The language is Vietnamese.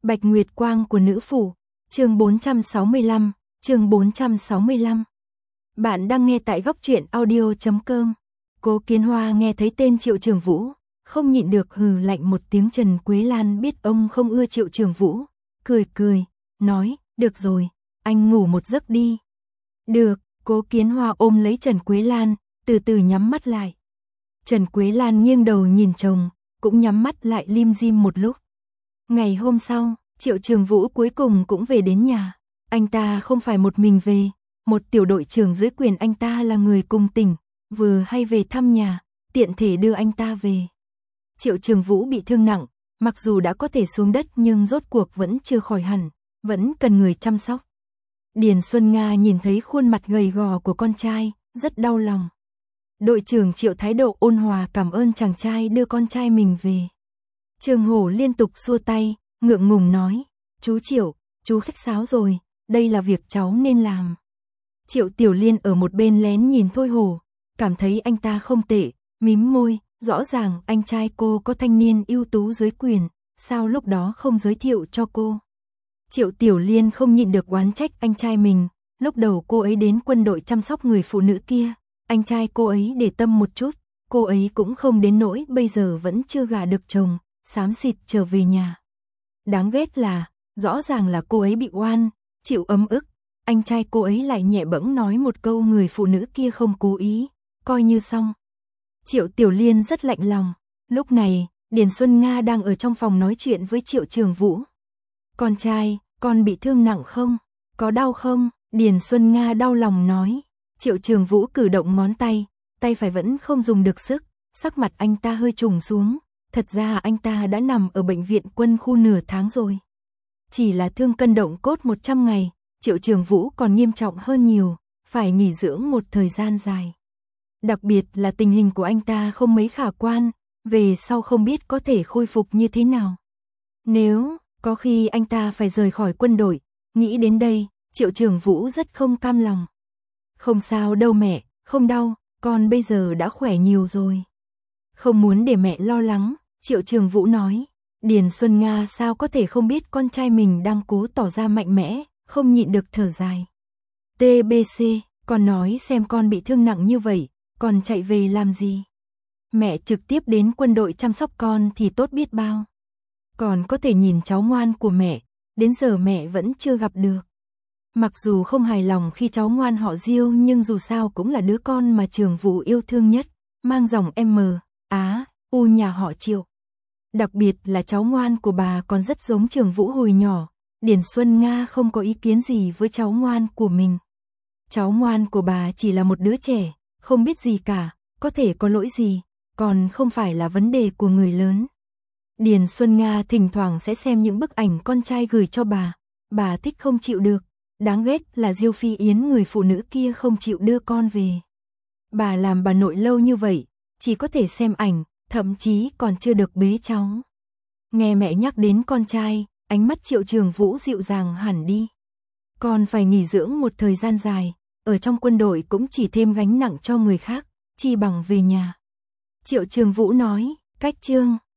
Bạch Nguyệt Quang của nữ phủ, chương 465, chương 465. Bạn đang nghe tại góc truyện audio.com. Cố Kiến Hoa nghe thấy tên Triệu Trường Vũ, không nhịn được hừ lạnh một tiếng. Trần Quế Lan biết ông không ưa Triệu Trường Vũ, cười, nói, được rồi, anh ngủ một giấc đi. Được, Cố Kiến Hoa ôm lấy Trần Quế Lan, từ từ nhắm mắt lại. Trần Quế Lan nghiêng đầu nhìn chồng, cũng nhắm mắt lại lim dim một lúc. Ngày hôm sau, Triệu Trường Vũ cuối cùng cũng về đến nhà. Anh ta không phải một mình về, một tiểu đội trưởng dưới quyền anh ta là người cùng tỉnh, vừa hay về thăm nhà, tiện thể đưa anh ta về. Triệu Trường Vũ bị thương nặng, mặc dù đã có thể xuống đất nhưng rốt cuộc vẫn chưa khỏi hẳn, vẫn cần người chăm sóc. Điền Xuân Nga nhìn thấy khuôn mặt gầy gò của con trai, rất đau lòng. Đội trưởng Triệu thái độ ôn hòa cảm ơn chàng trai đưa con trai mình về. Trường Hổ liên tục xua tay, ngượng ngùng nói, chú Triệu, chú khách sáo rồi, đây là việc cháu nên làm. Triệu Tiểu Liên ở một bên lén nhìn Thôi Hổ, cảm thấy anh ta không tệ, mím môi, rõ ràng anh trai cô có thanh niên ưu tú dưới quyền, sao lúc đó không giới thiệu cho cô. Triệu Tiểu Liên không nhịn được oán trách anh trai mình, lúc đầu cô ấy đến quân đội chăm sóc người phụ nữ kia, anh trai cô ấy để tâm một chút, cô ấy cũng không đến nỗi bây giờ vẫn chưa gả được chồng, xám xịt trở về nhà. Đáng ghét là, rõ ràng là cô ấy bị oan, chịu ấm ức, anh trai cô ấy lại nhẹ bẫng nói một câu người phụ nữ kia không cố ý, coi như xong. Triệu Tiểu Liên rất lạnh lòng, lúc này, Điền Xuân Nga đang ở trong phòng nói chuyện với Triệu Trường Vũ. Con trai, con bị thương nặng không? Có đau không? Điền Xuân Nga đau lòng nói. Triệu Trường Vũ cử động ngón tay, tay phải vẫn không dùng được sức, sắc mặt anh ta hơi trùng xuống. Thật ra anh ta đã nằm ở bệnh viện quân khu nửa tháng rồi. Chỉ là thương cân động cốt 100 ngày, Triệu Trường Vũ còn nghiêm trọng hơn nhiều, phải nghỉ dưỡng một thời gian dài. Đặc biệt là tình hình của anh ta không mấy khả quan, về sau không biết có thể khôi phục như thế nào. Nếu, có khi anh ta phải rời khỏi quân đội, nghĩ đến đây, Triệu Trường Vũ rất không cam lòng. Không sao đâu mẹ, không đau, con bây giờ đã khỏe nhiều rồi. Không muốn để mẹ lo lắng, Triệu Trường Vũ nói. Điền Xuân Nga sao có thể không biết con trai mình đang cố tỏ ra mạnh mẽ, không nhịn được thở dài. TBC, con nói xem con bị thương nặng như vậy, con chạy về làm gì? Mẹ trực tiếp đến quân đội chăm sóc con thì tốt biết bao. Còn có thể nhìn cháu ngoan của mẹ, đến giờ mẹ vẫn chưa gặp được. Mặc dù không hài lòng khi cháu ngoan họ Diêu nhưng dù sao cũng là đứa con mà Trường Vũ yêu thương nhất, mang dòng M, Á, U nhà họ Triệu. Đặc biệt là cháu ngoan của bà còn rất giống Trường Vũ hồi nhỏ, Điền Xuân Nga không có ý kiến gì với cháu ngoan của mình. Cháu ngoan của bà chỉ là một đứa trẻ, không biết gì cả, có thể có lỗi gì, còn không phải là vấn đề của người lớn. Điền Xuân Nga thỉnh thoảng sẽ xem những bức ảnh con trai gửi cho bà thích không chịu được, đáng ghét là Diêu Phi Yến người phụ nữ kia không chịu đưa con về. Bà làm bà nội lâu như vậy, chỉ có thể xem ảnh, thậm chí còn chưa được bế cháu. Nghe mẹ nhắc đến con trai, ánh mắt Triệu Trường Vũ dịu dàng hẳn đi. Con phải nghỉ dưỡng một thời gian dài, ở trong quân đội cũng chỉ thêm gánh nặng cho người khác, chi bằng về nhà. Triệu Trường Vũ nói, cách chương